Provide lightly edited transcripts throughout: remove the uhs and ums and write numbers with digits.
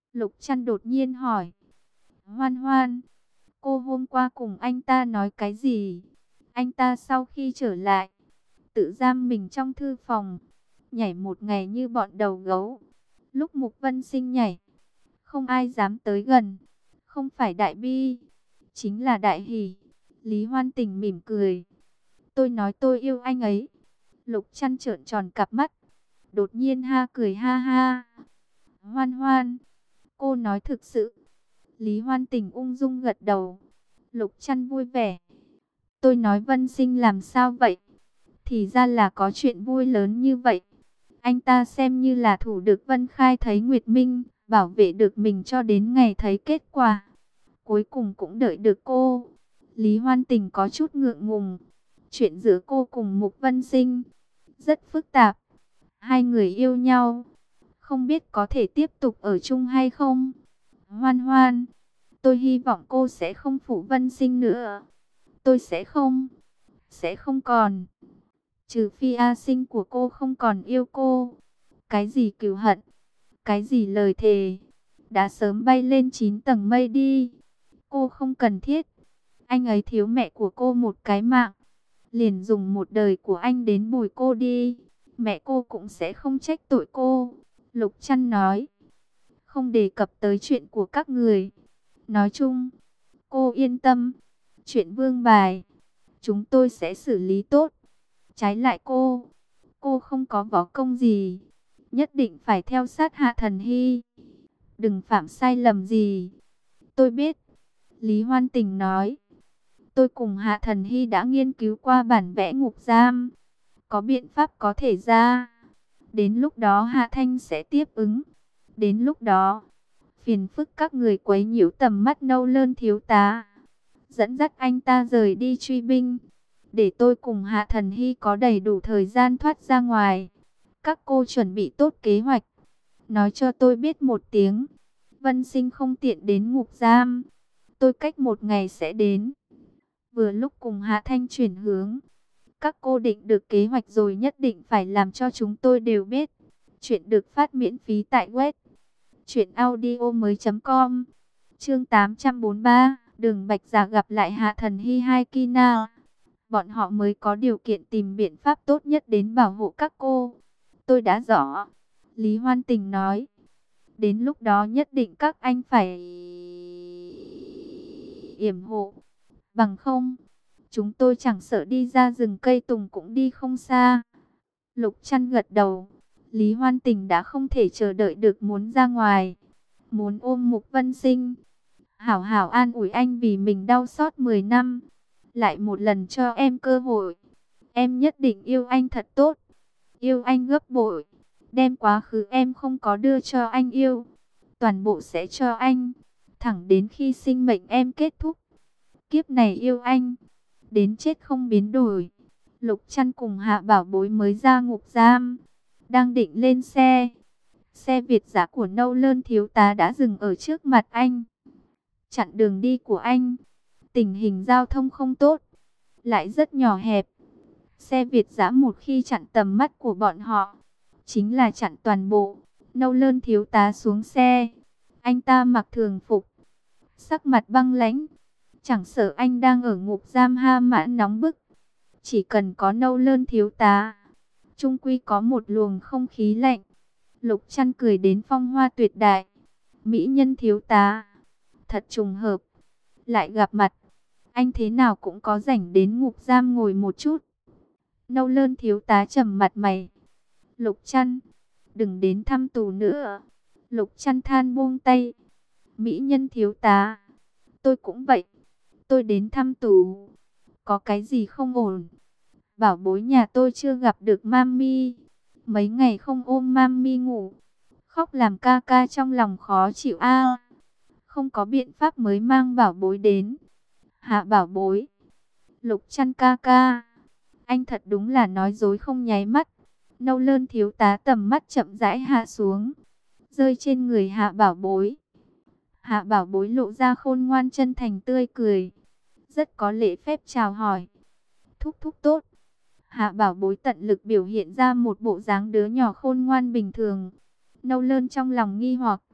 Lục Trăn đột nhiên hỏi. Hoan Hoan, cô hôm qua cùng anh ta nói cái gì? Anh ta sau khi trở lại, tự giam mình trong thư phòng, nhảy một ngày như bọn đầu gấu. Lúc Mục Vân Sinh nhảy, không ai dám tới gần. Không phải đại bi, chính là đại hỉ. Lý Hoan Tình mỉm cười. Tôi nói tôi yêu anh ấy. Lục Trăn trợn tròn cặp mắt, đột nhiên ha cười ha ha. Hoan Hoan, cô nói thực sự? Lý Hoan Tình ung dung gật đầu. Lục Trăn vui vẻ. Tôi nói Vân Sinh làm sao vậy? Thì ra là có chuyện vui lớn như vậy. Anh ta xem như là thủ được Vân Khai thấy Nguyệt Minh, bảo vệ được mình cho đến ngày thấy kết quả. Cuối cùng cũng đợi được cô. Lý Hoan Tình có chút ngượng ngùng. Chuyện giữa cô cùng Mục Vân Sinh rất phức tạp. Hai người yêu nhau, không biết có thể tiếp tục ở chung hay không. Hoan Hoan, tôi hy vọng cô sẽ không phụ Vân Sinh nữa. Tôi sẽ không còn. Trừ phi A Sinh của cô không còn yêu cô. Cái gì cừu hận, cái gì lời thề, đã sớm bay lên 9 tầng mây đi. Cô không cần thiết. Anh ấy thiếu mẹ của cô một cái mạng, liền dùng một đời của anh đến bồi cô đi. Mẹ cô cũng sẽ không trách tội cô. Lục Trăn nói, không đề cập tới chuyện của các người. Nói chung, cô yên tâm. Chuyện vương bài, chúng tôi sẽ xử lý tốt. Trái lại cô không có võ công gì. Nhất định phải theo sát Hạ Thần Hy. Đừng phạm sai lầm gì. Tôi biết. Lý Hoan Tình nói. Tôi cùng Hạ Thần Hy đã nghiên cứu qua bản vẽ ngục giam. Có biện pháp có thể ra. Đến lúc đó Hạ Thanh sẽ tiếp ứng. Đến lúc đó, phiền phức các người quấy nhiễu tầm mắt Nâu Lơn thiếu tá. Dẫn dắt anh ta rời đi truy binh. Để tôi cùng Hạ Thần Hy có đầy đủ thời gian thoát ra ngoài. Các cô chuẩn bị tốt kế hoạch. Nói cho tôi biết một tiếng. Vân Sinh không tiện đến ngục giam. Tôi cách một ngày sẽ đến. Vừa lúc cùng Hạ Thanh chuyển hướng. Các cô định được kế hoạch rồi nhất định phải làm cho chúng tôi đều biết. Chuyện được phát miễn phí tại web truyệnaudiomoi.com. Chương 843, Đường Bạch Giả gặp lại Hạ Thần Hy hai Kina. Bọn họ mới có điều kiện tìm biện pháp tốt nhất đến bảo hộ các cô. Tôi đã rõ. Lý Hoan Tình nói. Đến lúc đó nhất định các anh phải yểm hộ. Bằng không, chúng tôi chẳng sợ đi ra rừng cây tùng cũng đi không xa. Lục Trăn gật đầu. Lý Hoan Tình đã không thể chờ đợi được muốn ra ngoài. Muốn ôm Mục Vân Sinh. Hảo hảo an ủi anh vì mình đau xót 10 năm. Lại một lần cho em cơ hội. Em nhất định yêu anh thật tốt. Yêu anh gấp bội. Đem quá khứ em không có đưa cho anh yêu. Toàn bộ sẽ cho anh. Thẳng đến khi sinh mệnh em kết thúc. Kiếp này yêu anh. Đến chết không biến đổi. Lục Trăn cùng Hạ Bảo Bối mới ra ngục giam. Đang định lên xe. Xe Việt dã của Nâu Lơn thiếu tá đã dừng ở trước mặt anh. Chặn đường đi của anh. Tình hình giao thông không tốt. Lại rất nhỏ hẹp. Xe Việt dã một khi chặn tầm mắt của bọn họ, chính là chặn toàn bộ. Nâu Lơn thiếu tá xuống xe. Anh ta mặc thường phục, sắc mặt băng lãnh. Chẳng sợ anh đang ở ngục giam Ha Mã nóng bức. Chỉ cần có Nâu Lơn thiếu tá, chung quy có một luồng không khí lạnh. Lục Trăn cười đến phong hoa tuyệt đại. Mỹ nhân thiếu tá, thật trùng hợp. Lại gặp mặt, anh thế nào cũng có rảnh đến ngục giam ngồi một chút. Nâu Lơn thiếu tá trầm mặt mày. Lục Trăn, đừng đến thăm tù nữa. Lục Trăn than buông tay. Mỹ nhân thiếu tá, tôi cũng vậy. Tôi đến thăm tù, có cái gì không ổn? Bảo bối nhà tôi chưa gặp được mami. Mấy ngày không ôm mami ngủ. Khóc làm ca ca trong lòng khó chịu a. Không có biện pháp mới mang bảo bối đến. Hạ Bảo Bối. Lục Trăn ca ca. Anh thật đúng là nói dối không nháy mắt. Nâu Lơn thiếu tá tầm mắt chậm rãi hạ xuống, rơi trên người Hạ Bảo Bối. Hạ Bảo Bối lộ ra khôn ngoan chân thành tươi cười, rất có lễ phép chào hỏi. Thúc thúc tốt. Hạ Bảo Bối tận lực biểu hiện ra một bộ dáng đứa nhỏ khôn ngoan bình thường. Nâu Lơn trong lòng nghi hoặc.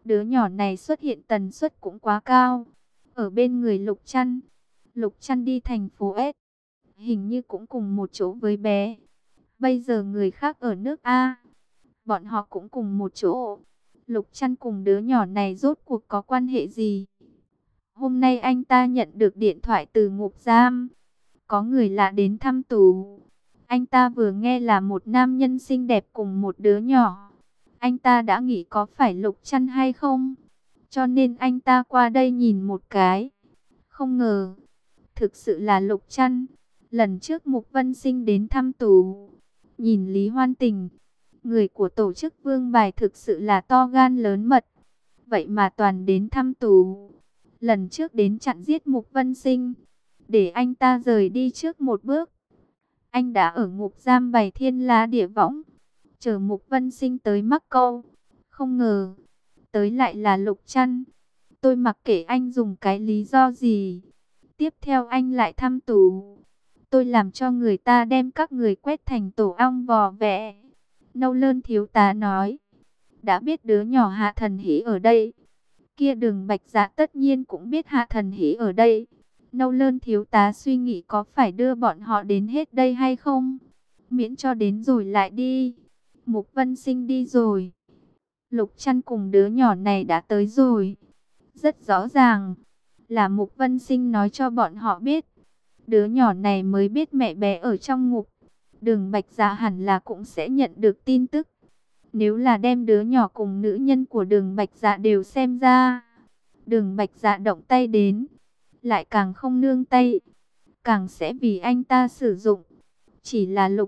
Đứa nhỏ này xuất hiện tần suất cũng quá cao. Ở bên người Lục Trăn, Lục Trăn đi thành phố S, hình như cũng cùng một chỗ với bé. Bây giờ người khác ở nước A, bọn họ cũng cùng một chỗ. Lục Trăn cùng đứa nhỏ này rốt cuộc có quan hệ gì? Hôm nay anh ta nhận được điện thoại từ ngục giam. Có người lạ đến thăm tù. Anh ta vừa nghe là một nam nhân xinh đẹp cùng một đứa nhỏ. Anh ta đã nghĩ có phải Lục Trăn hay không? Cho nên anh ta qua đây nhìn một cái. Không ngờ, thực sự là Lục Trăn. Lần trước Mục Vân Sinh đến thăm tù, nhìn Lý Hoan Tình, người của tổ chức Vương Bài thực sự là to gan lớn mật. Vậy mà toàn đến thăm tù. Lần trước đến chặn giết Mục Vân Sinh, để anh ta rời đi trước một bước. Anh đã ở ngục giam bày thiên la địa võng, chờ Mục Vân Sinh tới mắc câu. Không ngờ, tới lại là Lục Trăn. Tôi mặc kệ anh dùng cái lý do gì. Tiếp theo anh lại thăm tù. Tôi làm cho người ta đem các người quét thành tổ ong vò vẽ. Nâu Lơn thiếu tá nói. Đã biết đứa nhỏ Hạ Thần Hỷ ở đây, kia Đường Bạch Dạ tất nhiên cũng biết Hạ Thần Hỷ ở đây. Nâu Lơn thiếu tá suy nghĩ có phải đưa bọn họ đến hết đây hay không? Miễn cho đến rồi lại đi. Mục Vân Sinh đi rồi, Lục Trăn cùng đứa nhỏ này đã tới rồi. Rất rõ ràng là Mục Vân Sinh nói cho bọn họ biết. Đứa nhỏ này mới biết mẹ bé ở trong ngục. Đường Bạch Dạ hẳn là cũng sẽ nhận được tin tức. Nếu là đem đứa nhỏ cùng nữ nhân của Đường Bạch Dạ đều xem ra, Đường Bạch Dạ động tay đến, lại càng không nương tay, càng sẽ vì anh ta sử dụng. Chỉ là Lục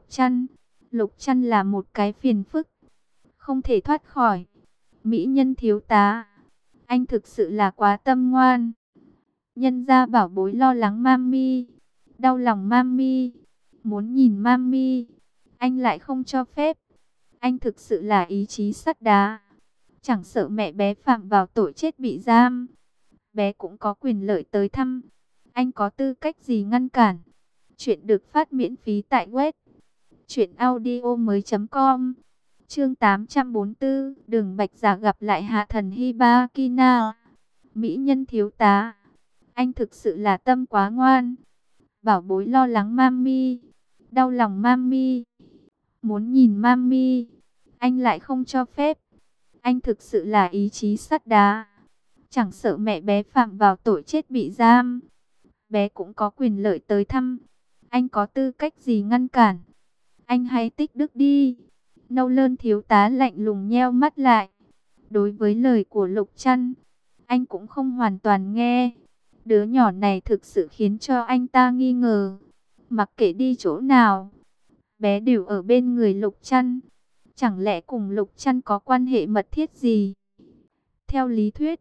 Trăn là một cái phiền phức, không thể thoát khỏi. Mỹ Nhân thiếu tá, anh thực sự là quá tâm ngoan. Nhân gia bảo bối lo lắng mami, đau lòng mami, muốn nhìn mami, anh lại không cho phép. Anh thực sự là ý chí sắt đá, chẳng sợ mẹ bé phạm vào tội chết bị giam, bé cũng có quyền lợi tới thăm. Anh có tư cách gì ngăn cản? Chuyện được phát miễn phí tại web truyệnaudiomoi.com. Chương 844, Đường Bạch Dạ gặp lại Hạ Thần Hy Ba Kina. Mỹ Nhân thiếu tá, anh thực sự là tâm quá ngoan. Bảo bối lo lắng mami, đau lòng mami, muốn nhìn mami, anh lại không cho phép. Anh thực sự là ý chí sắt đá, chẳng sợ mẹ bé phạm vào tội chết bị giam, bé cũng có quyền lợi tới thăm. Anh có tư cách gì ngăn cản? Anh hãy tích đức đi. Nâu Lơn thiếu tá lạnh lùng nheo mắt lại. Đối với lời của Lục Trăn, anh cũng không hoàn toàn nghe. Đứa nhỏ này thực sự khiến cho anh ta nghi ngờ. Mặc kệ đi chỗ nào, bé đều ở bên người Lục Trăn. Chẳng lẽ cùng Lục Trăn có quan hệ mật thiết gì? Theo lý thuyết,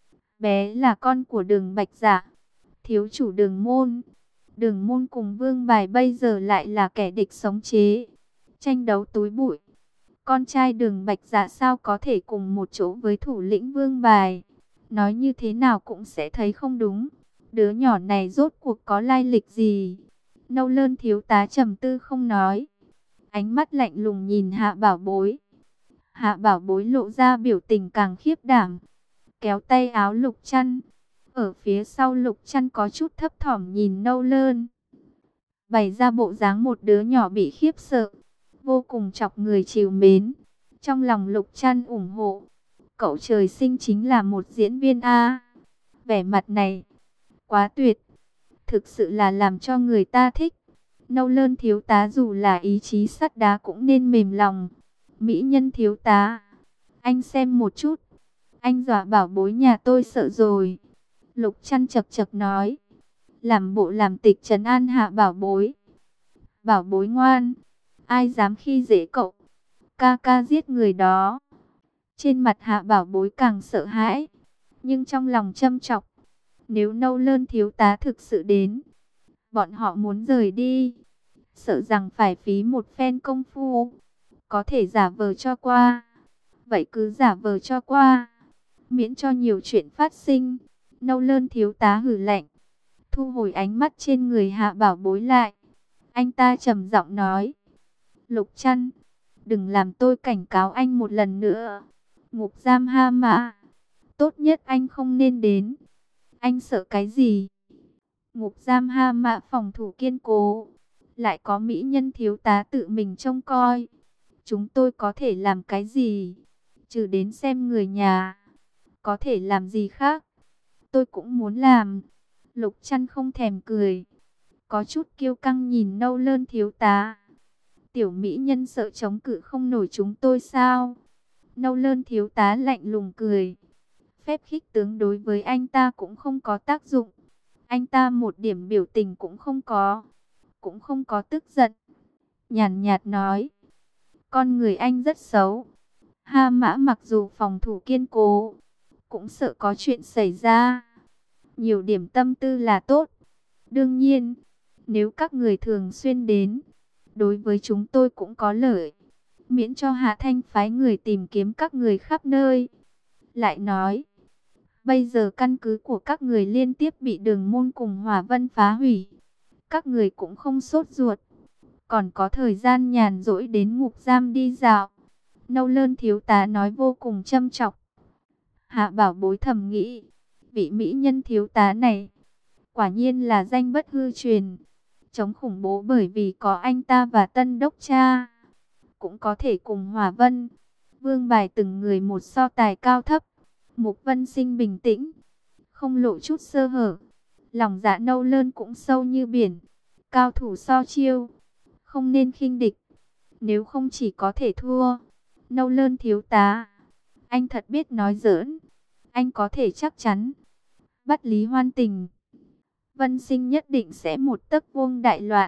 bé là con của Đường Bạch Dạ, thiếu chủ Đường Môn. Đường Môn cùng Vương Bài bây giờ lại là kẻ địch sống chế, tranh đấu túi bụi. Con trai Đường Bạch Dạ sao có thể cùng một chỗ với thủ lĩnh Vương Bài? Nói như thế nào cũng sẽ thấy không đúng. Đứa nhỏ này rốt cuộc có lai lịch gì? Nâu Lơn thiếu tá trầm tư không nói, ánh mắt lạnh lùng nhìn Hạ Bảo Bối. Hạ Bảo Bối lộ ra biểu tình càng khiếp đảm, kéo tay áo Lục Trăn. Ở phía sau Lục Trăn có chút thấp thỏm nhìn Nâu Lơn, bày ra bộ dáng một đứa nhỏ bị khiếp sợ, vô cùng chọc người trìu mến. Trong lòng Lục Trăn ủng hộ, cậu trời sinh chính là một diễn viên a. Vẻ mặt này quá tuyệt, thực sự là làm cho người ta thích. Nâu Lơn thiếu tá dù là ý chí sắt đá cũng nên mềm lòng. Mỹ Nhân thiếu tá, anh xem một chút, anh dọa Bảo Bối nhà tôi sợ rồi. Lục Trăn chật chật nói, làm bộ làm tịch trấn an Hạ Bảo Bối. Bảo Bối ngoan, ai dám khi dễ cậu, ca ca giết người đó. Trên mặt Hạ Bảo Bối càng sợ hãi, nhưng trong lòng châm chọc. Nếu Nâu Lơn thiếu tá thực sự đến, bọn họ muốn rời đi, sợ rằng phải phí một phen công phu. Có thể giả vờ cho qua, vậy cứ giả vờ cho qua, miễn cho nhiều chuyện phát sinh. Nâu Lơn thiếu tá hừ lạnh, thu hồi ánh mắt trên người Hạ Bảo Bối lại. Anh ta trầm giọng nói, Lục Trăn, đừng làm tôi cảnh cáo anh một lần nữa. Ngục giam Ha Mã, Tốt nhất anh không nên đến. Anh sợ cái gì? Ngục giam Ha Mã phòng thủ kiên cố, lại có mỹ nhân thiếu tá tự mình trông coi. Chúng tôi có thể làm cái gì? Trừ đến xem người nhà, có thể làm gì khác? Tôi cũng muốn làm. Lục Trăn không thèm cười, có chút kiêu căng nhìn Nâu Lơn thiếu tá. Tiểu mỹ nhân sợ chống cự không nổi chúng tôi sao? Nâu Lơn thiếu tá lạnh lùng cười. Phép khích tướng đối với anh ta cũng không có tác dụng. Anh ta một điểm biểu tình cũng không có, cũng không có tức giận. Nhàn nhạt nói, con người anh rất xấu. Ha Mã mặc dù phòng thủ kiên cố, cũng sợ có chuyện xảy ra. Nhiều điểm tâm tư là tốt. Đương nhiên, nếu các người thường xuyên đến, đối với chúng tôi cũng có lợi. Miễn cho Hạ Thanh phái người tìm kiếm các người khắp nơi. Lại nói, bây giờ căn cứ của các người liên tiếp bị Đường Môn cùng Hỏa Vân phá hủy. Các người cũng không sốt ruột, còn có thời gian nhàn rỗi đến ngục giam đi dạo. Nâu Lơn thiếu tá nói vô cùng châm chọc. Hạ Bảo Bối thầm nghĩ, vị mỹ nhân thiếu tá này, quả nhiên là danh bất hư truyền. Chống khủng bố bởi vì có anh ta và Tân Đốc Cha, cũng có thể cùng Hỏa Vân, Vương bài từng người một so tài cao thấp. Mục Vân Sinh bình tĩnh, không lộ chút sơ hở. Lòng dạ Nâu Lơn cũng sâu như biển. Cao thủ so chiêu, không nên khinh địch. Nếu không chỉ có thể thua. Nâu Lơn thiếu tá, anh thật biết nói giỡn. Anh có thể chắc chắn bắt Lý Hoan Tình, Vân Sinh nhất định sẽ một tấc vuông đại loạn.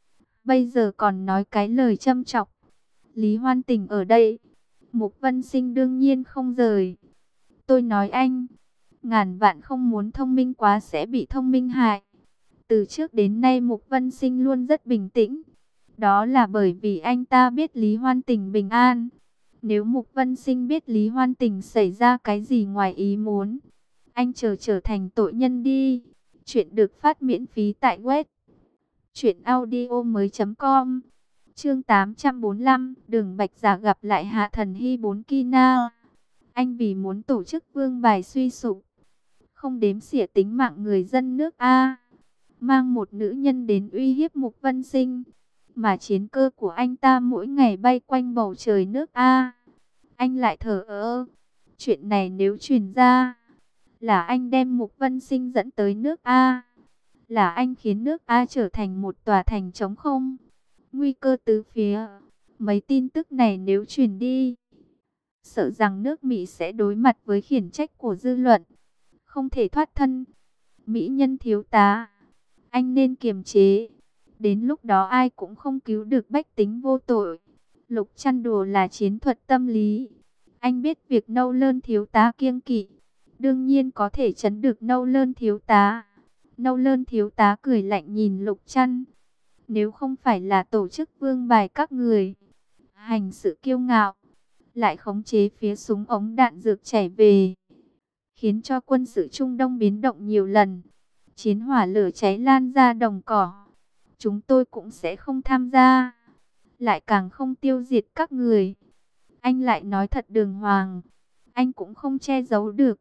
Bây giờ còn nói cái lời châm chọc. Lý Hoan Tình ở đây, Mục Vân Sinh đương nhiên không rời. Tôi nói anh, ngàn vạn không muốn thông minh quá sẽ bị thông minh hại. Từ trước đến nay Mục Vân Sinh luôn rất bình tĩnh. Đó là bởi vì anh ta biết Lý Hoan Tình bình an. Nếu Mục Vân Sinh biết Lý Hoan Tình xảy ra cái gì ngoài ý muốn, anh trở thành tội nhân đi. Chuyện được phát miễn phí tại web truyệnaudiomoi.com. Chương 845, Đường Bạch Giả gặp lại Hạ Thần Hy 4 Kina. Anh vì muốn tổ chức vương bài suy sụp, không đếm xỉa tính mạng người dân nước A, mang một nữ nhân đến uy hiếp Mục Vân Sinh. Mà chiến cơ của anh ta mỗi ngày bay quanh bầu trời nước A, anh lại thờ ơ. Chuyện này nếu truyền ra, là anh đem Mục Vân Sinh dẫn tới nước A, là anh khiến nước A trở thành một tòa thành trống không, nguy cơ tứ phía. Mấy tin tức này nếu truyền đi, sợ rằng nước Mỹ sẽ đối mặt với khiển trách của dư luận, không thể thoát thân. Mỹ nhân thiếu tá, anh nên kiềm chế. Đến lúc đó ai cũng không cứu được bách tính vô tội. Lục Trăn đùa là chiến thuật tâm lý. Anh biết việc Nâu Lơn thiếu tá kiêng kỵ, đương nhiên có thể trấn được Nâu Lơn thiếu tá. Nâu Lơn thiếu tá cười lạnh nhìn Lục Trăn. Nếu không phải là tổ chức vương bài các người hành sự kiêu ngạo, lại khống chế phía súng ống đạn dược chảy về, khiến cho quân sự Trung Đông biến động nhiều lần, chiến hỏa lửa cháy lan ra đồng cỏ, chúng tôi cũng sẽ không tham gia, lại càng không tiêu diệt các người. Anh lại nói thật đường hoàng, anh cũng không che giấu được.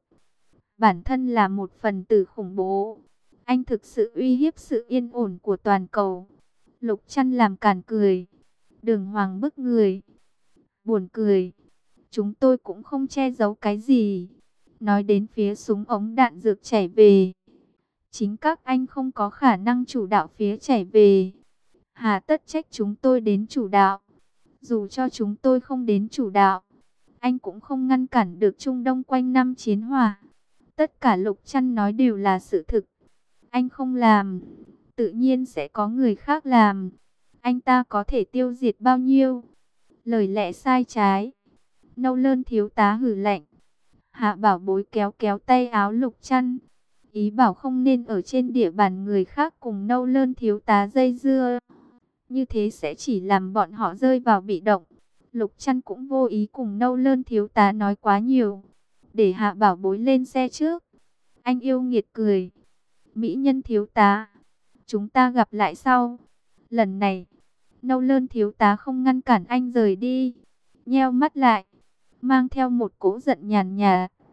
Bản thân là một phần tử khủng bố, anh thực sự uy hiếp sự yên ổn của toàn cầu. Lục Trăn làm càn cười. Đường hoàng bức người. Buồn cười. Chúng tôi cũng không che giấu cái gì. Nói đến phía súng ống đạn dược chảy về, chính các anh không có khả năng chủ đạo phía chảy về, hà tất trách chúng tôi đến chủ đạo. Dù cho chúng tôi không đến chủ đạo, anh cũng không ngăn cản được Trung Đông quanh năm chiến hỏa. Tất cả Lục Trăn nói đều là sự thực. Anh không làm, tự nhiên sẽ có người khác làm. Anh ta có thể tiêu diệt bao nhiêu? Lời lẽ sai trái. Nâu Lơn thiếu tá hử lạnh. Hạ Bảo Bối kéo kéo tay áo Lục Trăn, ý bảo không nên ở trên địa bàn người khác cùng Nâu Lơn thiếu tá dây dưa. Như thế sẽ chỉ làm bọn họ rơi vào bị động. Lục Trăn cũng vô ý cùng Nâu Lơn thiếu tá nói quá nhiều, để Hạ Bảo Bối lên xe trước. Anh yêu nghiệt cười. Mỹ nhân thiếu tá, chúng ta gặp lại sau. Lần này, Nâu Lơn thiếu tá không ngăn cản anh rời đi, nheo mắt lại, mang theo một cỗ giận nhàn nhạt.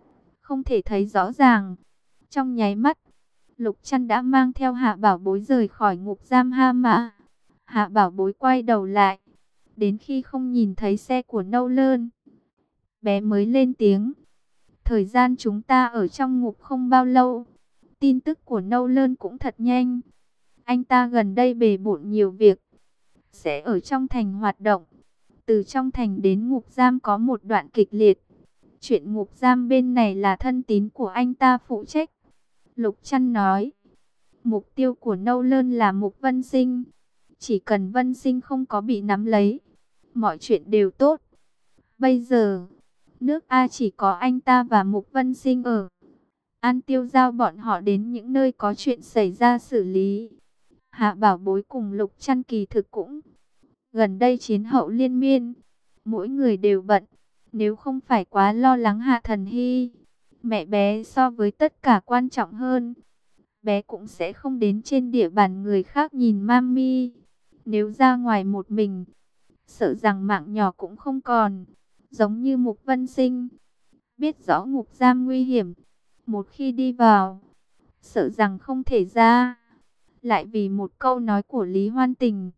không thể thấy rõ ràng. Trong nháy mắt, Lục Trăn đã mang theo Hạ Bảo Bối rời khỏi ngục giam Ha Mã. Hạ Bảo Bối quay đầu lại, đến khi không nhìn thấy xe của Nâu Lơn, bé mới lên tiếng. Thời gian chúng ta ở trong ngục không bao lâu, tin tức của Nâu Lơn cũng thật nhanh. Anh ta gần đây bề bộn nhiều việc, sẽ ở trong thành hoạt động. Từ trong thành đến ngục giam có một đoạn kịch liệt. Chuyện ngục giam bên này là thân tín của anh ta phụ trách. Lục Trăn nói, mục tiêu của Nâu Lơn là Mục Vân Sinh. Chỉ cần Vân Sinh không có bị nắm lấy, mọi chuyện đều tốt. Bây giờ, nước A chỉ có anh ta và Mục Vân Sinh ở. An Tiêu giao bọn họ đến những nơi có chuyện xảy ra xử lý. Hạ Bảo Bối cùng Lục Trăn kỳ thực cũng gần đây chiến hậu liên miên, mỗi người đều bận. Nếu không phải quá lo lắng Hạ Thần Hy, mẹ bé so với tất cả quan trọng hơn. Bé cũng sẽ không đến trên địa bàn người khác nhìn mami. Nếu ra ngoài một mình, sợ rằng mạng nhỏ cũng không còn. Giống như Mục Vân Sinh, biết rõ ngục giam nguy hiểm, một khi đi vào, sợ rằng không thể ra. Lại vì một câu nói của Lý Hoan Tình,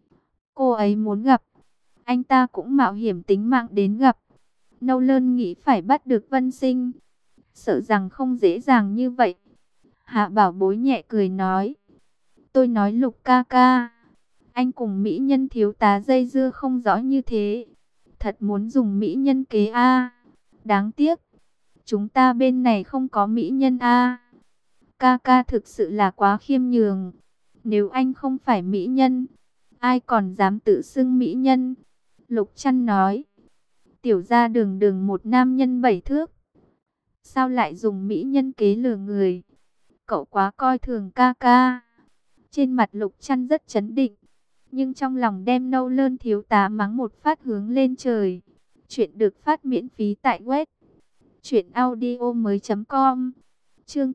cô ấy muốn gặp, anh ta cũng mạo hiểm tính mạng đến gặp. Nâu Lơn nghĩ phải bắt được Vân Sinh, sợ rằng không dễ dàng như vậy. Hạ Bảo Bối nhẹ cười nói, tôi nói Lục ca ca, anh cùng mỹ nhân thiếu tá dây dưa không rõ như thế, thật muốn dùng mỹ nhân kế a. Đáng tiếc, chúng ta bên này không có mỹ nhân a. Ca ca thực sự là quá khiêm nhường. Nếu anh không phải mỹ nhân, ai còn dám tự xưng mỹ nhân? Lục Trăn nói, tiểu gia đường đường một nam nhân 7 thước, sao lại dùng mỹ nhân kế lừa người? Cậu quá coi thường ca ca. Trên mặt Lục Trăn rất chấn định, nhưng trong lòng đem Nâu Lơn thiếu tá mắng một phát hướng lên trời. Chuyện được phát miễn phí tại web truyệnaudiomoi.com. Chương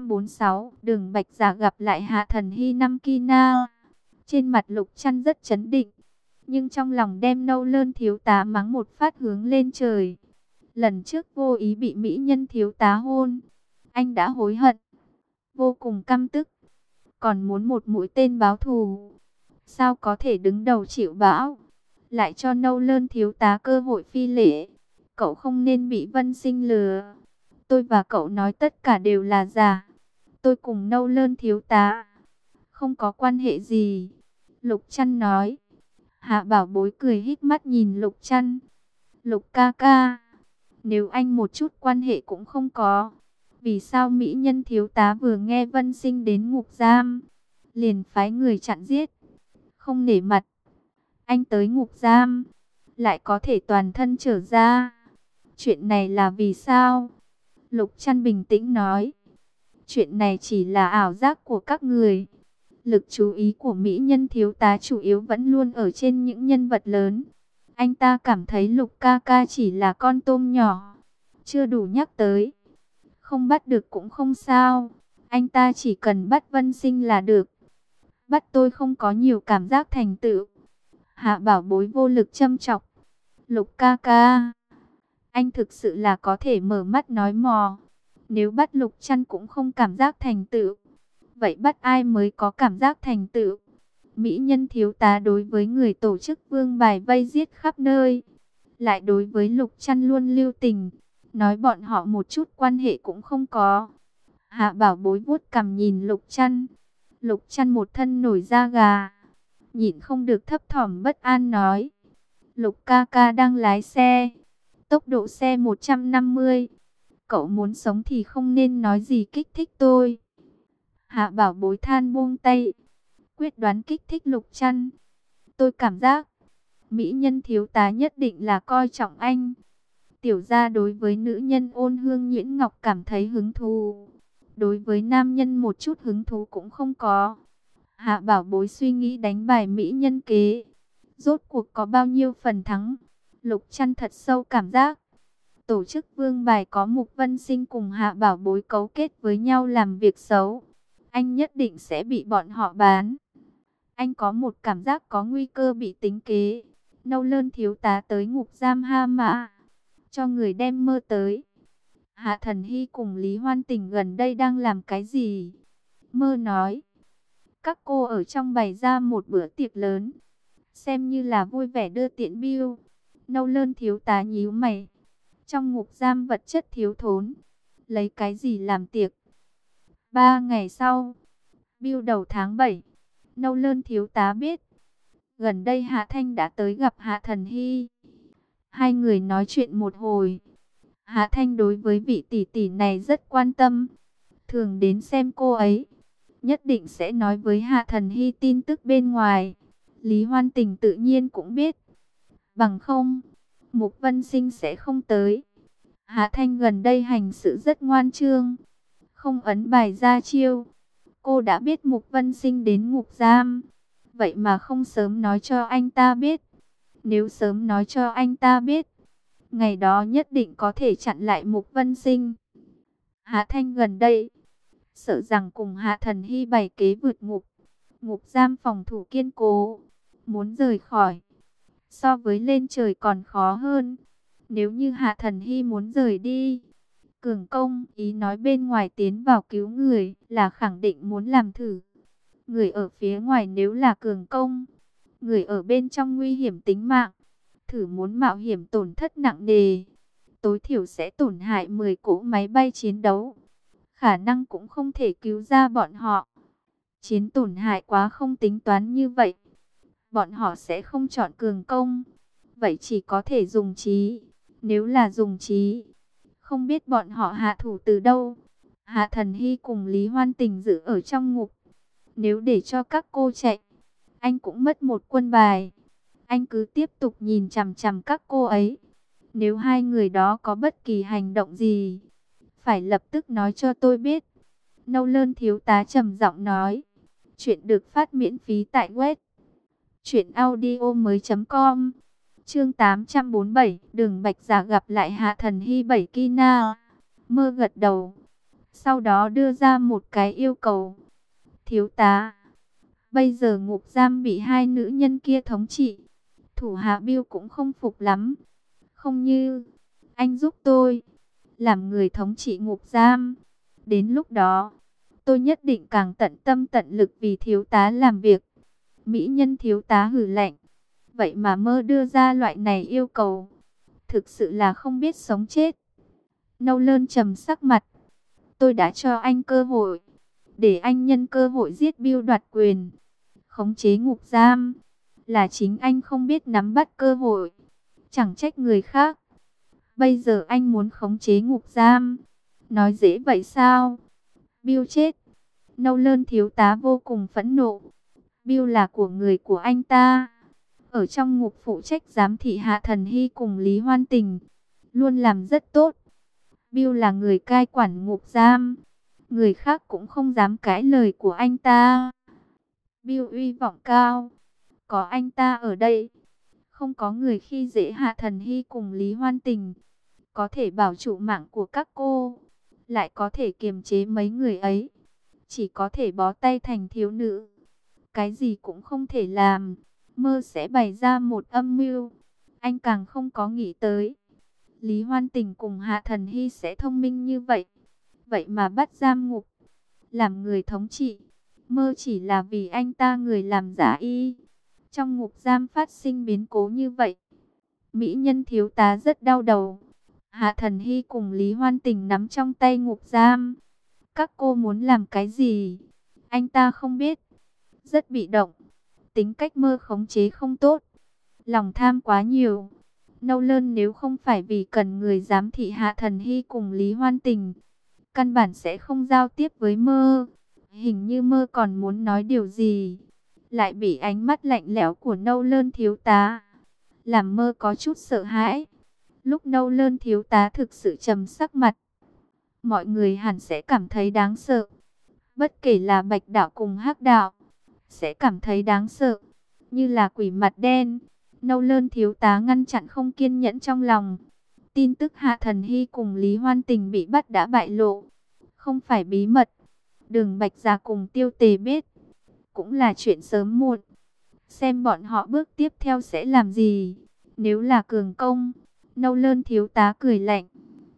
846, Đường Bạch Giả gặp lại Hạ Thần Hy năm Kina. Trên mặt Lục Trăn rất chấn định, nhưng trong lòng đem Nâu Lơn thiếu tá mắng một phát hướng lên trời. Lần trước vô ý bị mỹ nhân thiếu tá hôn, anh đã hối hận, vô cùng căm tức, còn muốn một mũi tên báo thù. Sao có thể đứng đầu chịu bão, lại cho Nâu Lơn thiếu tá cơ hội phi lễ. Cậu không nên bị Vân Sinh lừa. Tôi và cậu nói tất cả đều là giả. Tôi cùng Nâu Lơn thiếu tá không có quan hệ gì. Lục Trăn nói. Hạ Bảo Bối cười híp mắt nhìn Lục Trăn. Lục ca ca, nếu anh một chút quan hệ cũng không có, vì sao mỹ nhân thiếu tá vừa nghe Vân Sinh đến ngục giam, liền phái người chặn giết? Không nể mặt. Anh tới ngục giam, lại có thể toàn thân trở ra. Chuyện này là vì sao? Lục Trăn bình tĩnh nói. Chuyện này chỉ là ảo giác của các người. Lực chú ý của mỹ nhân thiếu tá chủ yếu vẫn luôn ở trên những nhân vật lớn. Anh ta cảm thấy Lục ca ca chỉ là con tôm nhỏ, chưa đủ nhắc tới. Không bắt được cũng không sao, anh ta chỉ cần bắt Vân Sinh là được. Bắt tôi không có nhiều cảm giác thành tựu. Hạ Bảo Bối vô lực châm chọc. Lục ca ca, anh thực sự là có thể mở mắt nói mò. Nếu bắt Lục Trăn cũng không cảm giác thành tựu, vậy bắt ai mới có cảm giác thành tựu? Mỹ nhân thiếu tá đối với người tổ chức vương bài vây giết khắp nơi, lại đối với Lục Trăn luôn lưu tình, nói bọn họ một chút quan hệ cũng không có. Hạ Bảo Bối vuốt cằm nhìn Lục Trăn. Lục Trăn một thân nổi da gà, nhịn không được thấp thỏm bất an nói. Lục ca ca đang lái xe, tốc độ xe 150. Cậu muốn sống thì không nên nói gì kích thích tôi. Hạ Bảo Bối than buông tay, quyết đoán kích thích Lục Trăn. Tôi cảm giác mỹ nhân thiếu tá nhất định là coi trọng anh. Tiểu gia đối với nữ nhân ôn hương nhuyễn ngọc cảm thấy hứng thú, đối với nam nhân một chút hứng thú cũng không có. Hạ Bảo Bối suy nghĩ đánh bài mỹ nhân kế, rốt cuộc có bao nhiêu phần thắng. Lục Trăn thật sâu cảm giác tổ chức vương bài có Mục Vân Sinh cùng Hạ Bảo Bối cấu kết với nhau làm việc xấu, anh nhất định sẽ bị bọn họ bán. Anh có một cảm giác có nguy cơ bị tính kế. Nâu Lơn thiếu tá tới ngục giam Ha Mã, cho người đem mơ tới. Hạ Thần Hy cùng Lý Hoan Tình gần đây đang làm cái gì? Mơ nói, các cô ở trong bày ra một bữa tiệc lớn, xem như là vui vẻ đưa tiễn Bill. Nâu Lơn thiếu tá nhíu mày, trong ngục giam vật chất thiếu thốn, lấy cái gì làm tiệc? 3 ngày sau, Bill đầu tháng 7, Nâu Lơn thiếu tá biết, gần đây Hạ Thanh đã tới gặp Hạ Thần Hy. Hai người nói chuyện một hồi. Hạ Thanh đối với vị tỷ tỷ này rất quan tâm, thường đến xem cô ấy, nhất định sẽ nói với Hạ Thần Hy tin tức bên ngoài. Lý Hoan Tình tự nhiên cũng biết, bằng không, Mục Vân Sinh sẽ không tới. Hạ Thanh gần đây hành sự rất ngoan chương, không ấn bài ra chiêu. Cô đã biết Mục Vân Sinh đến ngục giam, vậy mà không sớm nói cho anh ta biết. Nếu sớm nói cho anh ta biết, ngày đó nhất định có thể chặn lại Mục Vân Sinh. Hạ Thanh gần đây, sợ rằng cùng Hạ Thần Hy bày kế vượt ngục. Ngục giam phòng thủ kiên cố, muốn rời khỏi, so với lên trời còn khó hơn. Nếu như Hạ Thần Hy muốn rời đi, Cường Công ý nói bên ngoài tiến vào cứu người là khẳng định muốn làm thử. Người ở phía ngoài nếu là Cường Công, người ở bên trong nguy hiểm tính mạng, thử muốn mạo hiểm tổn thất nặng nề, tối thiểu sẽ tổn hại 10 cỗ máy bay chiến đấu. Khả năng cũng không thể cứu ra bọn họ. Chiến tổn hại quá không tính toán như vậy, bọn họ sẽ không chọn Cường Công. Vậy chỉ có thể dùng trí. Nếu là dùng trí, không biết bọn họ hạ thủ từ đâu. Hạ Thần Hy cùng Lý Hoan Tình giữ ở trong ngục. Nếu để cho các cô chạy, anh cũng mất một quân bài. Anh cứ tiếp tục nhìn chằm chằm các cô ấy. Nếu hai người đó có bất kỳ hành động gì, phải lập tức nói cho tôi biết. Nâu Lơn thiếu tá trầm giọng nói. Chuyện được phát miễn phí tại web truyệnaudiomoi.com. Chương 847, Đường Bạch Giả gặp lại Hạ Thần Hy 7 Kina. Mơ gật đầu, sau đó đưa ra một cái yêu cầu. Thiếu tá, bây giờ ngục giam bị hai nữ nhân kia thống trị, thủ hạ Bill cũng không phục lắm. Không như, anh giúp tôi, làm người thống trị ngục giam. Đến lúc đó, tôi nhất định càng tận tâm tận lực vì thiếu tá làm việc. Mỹ nhân thiếu tá hừ lạnh. Vậy mà Mơ đưa ra loại này yêu cầu, thực sự là không biết sống chết. Nâu Lơn trầm sắc mặt. Tôi đã cho anh cơ hội, để anh nhân cơ hội giết Bill đoạt quyền, khống chế ngục giam. Là chính anh không biết nắm bắt cơ hội, chẳng trách người khác. Bây giờ anh muốn khống chế ngục giam, nói dễ vậy sao? Bill chết. Nâu Lơn thiếu tá vô cùng phẫn nộ. Bill là của người của anh ta, ở trong ngục phụ trách giám thị Hạ Thần Hy cùng Lý Hoan Tình, luôn làm rất tốt. Bill là người cai quản ngục giam, người khác cũng không dám cãi lời của anh ta. Bill uy vọng cao, có anh ta ở đây, không có người khi dễ Hạ Thần Hy cùng Lý Hoan Tình, có thể bảo trụ mạng của các cô, lại có thể kiềm chế mấy người ấy, chỉ có thể bó tay thành thiếu nữ, cái gì cũng không thể làm. Mơ sẽ bày ra một âm mưu, anh càng không có nghĩ tới. Lý Hoan Tình cùng Hạ Thần Hy sẽ thông minh như vậy, vậy mà bắt giam ngục, làm người thống trị. Mơ chỉ là vì anh ta người làm giả y. Trong ngục giam phát sinh biến cố như vậy, mỹ nhân thiếu tá rất đau đầu. Hạ Thần Hy cùng Lý Hoan Tình nắm trong tay ngục giam. Các cô muốn làm cái gì? Anh ta không biết, rất bị động. Tính cách Mơ khống chế không tốt, lòng tham quá nhiều. Nâu Lơn nếu không phải vì cần người giám thị Hạ Thần Hy cùng Lý Hoan Tình, căn bản sẽ không giao tiếp với Mơ. Hình như Mơ còn muốn nói điều gì, lại bị ánh mắt lạnh lẽo của Nâu Lơn thiếu tá làm Mơ có chút sợ hãi. Lúc Nâu Lơn thiếu tá thực sự trầm sắc mặt, mọi người hẳn sẽ cảm thấy đáng sợ. Bất kể là Bạch đạo cùng Hắc đạo, sẽ cảm thấy đáng sợ, như là quỷ mặt đen. Nâu Lơn thiếu tá ngăn chặn không kiên nhẫn trong lòng. Tin tức Hạ Thần Hy cùng Lý Hoan Tình bị bắt đã bại lộ, không phải bí mật. Đường Bạch Giả cùng Tiêu Tề biết, cũng là chuyện sớm muộn. Xem bọn họ bước tiếp theo sẽ làm gì. Nếu là Cường Công, Nâu Lơn thiếu tá cười lạnh.